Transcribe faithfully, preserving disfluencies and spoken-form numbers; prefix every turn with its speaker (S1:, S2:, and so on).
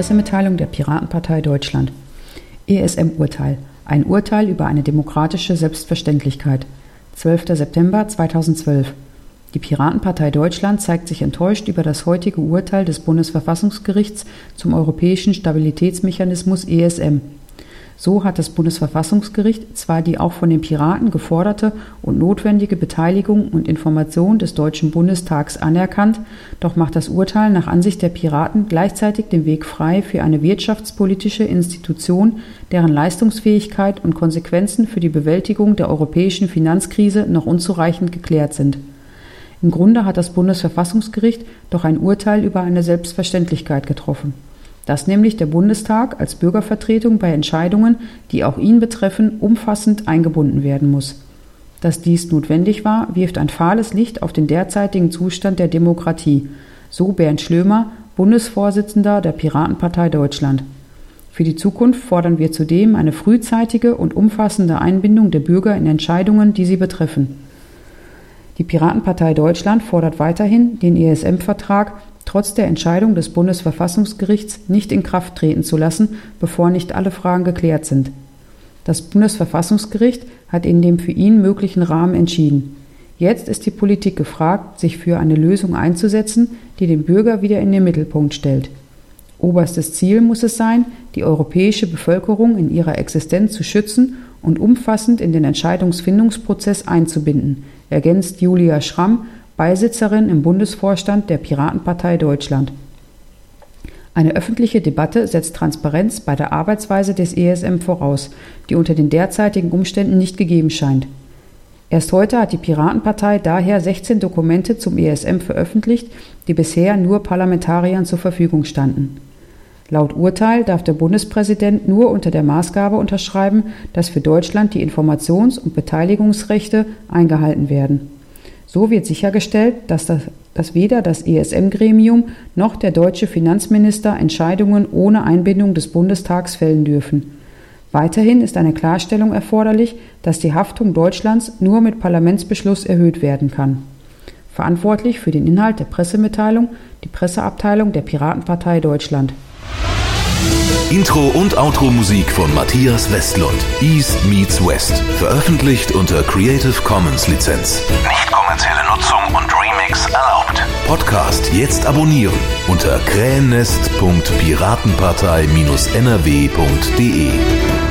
S1: Pressemitteilung der Piratenpartei Deutschland. E S M-Urteil. Ein Urteil über eine demokratische Selbstverständlichkeit. zwölfter September zweitausendzwölf. Die Piratenpartei Deutschland zeigt sich enttäuscht über das heutige Urteil des Bundesverfassungsgerichts zum Europäischen Stabilitätsmechanismus E S M. So hat das Bundesverfassungsgericht zwar die auch von den Piraten geforderte und notwendige Beteiligung und Information des Deutschen Bundestags anerkannt, doch macht das Urteil nach Ansicht der Piraten gleichzeitig den Weg frei für eine wirtschaftspolitische Institution, deren Leistungsfähigkeit und Konsequenzen für die Bewältigung der europäischen Finanzkrise noch unzureichend geklärt sind. Im Grunde hat das Bundesverfassungsgericht doch ein Urteil über eine Selbstverständlichkeit getroffen, dass nämlich der Bundestag als Bürgervertretung bei Entscheidungen, die auch ihn betreffen, umfassend eingebunden werden muss. Dass dies notwendig war, wirft ein fahles Licht auf den derzeitigen Zustand der Demokratie, so Bernd Schlömer, Bundesvorsitzender der Piratenpartei Deutschland. Für die Zukunft fordern wir zudem eine frühzeitige und umfassende Einbindung der Bürger in Entscheidungen, die sie betreffen. Die Piratenpartei Deutschland fordert weiterhin, den E S M-Vertrag trotz der Entscheidung des Bundesverfassungsgerichts nicht in Kraft treten zu lassen, bevor nicht alle Fragen geklärt sind. Das Bundesverfassungsgericht hat in dem für ihn möglichen Rahmen entschieden. Jetzt ist die Politik gefragt, sich für eine Lösung einzusetzen, die den Bürger wieder in den Mittelpunkt stellt. Oberstes Ziel muss es sein, die europäische Bevölkerung in ihrer Existenz zu schützen und umfassend in den Entscheidungsfindungsprozess einzubinden, ergänzt Julia Schramm, Beisitzerin im Bundesvorstand der Piratenpartei Deutschland. Eine öffentliche Debatte setzt Transparenz bei der Arbeitsweise des E S M voraus, die unter den derzeitigen Umständen nicht gegeben scheint. Erst heute hat die Piratenpartei daher sechzehn Dokumente zum E S M veröffentlicht, die bisher nur Parlamentariern zur Verfügung standen. Laut Urteil darf der Bundespräsident nur unter der Maßgabe unterschreiben, dass für Deutschland die Informations- und Beteiligungsrechte eingehalten werden. So wird sichergestellt, dass, das, dass weder das E S M-Gremium noch der deutsche Finanzminister Entscheidungen ohne Einbindung des Bundestags fällen dürfen. Weiterhin ist eine Klarstellung erforderlich, dass die Haftung Deutschlands nur mit Parlamentsbeschluss erhöht werden kann. Verantwortlich für den Inhalt der Pressemitteilung die Presseabteilung der Piratenpartei Deutschland.
S2: Intro und Outro-Musik von Matthias Westlund. East meets West. Veröffentlicht unter Creative Commons Lizenz. Nicht kommerzielle Nutzung und Remix erlaubt. Podcast jetzt abonnieren unter krähennest punkt piratenpartei Bindestrich n r w punkt d e.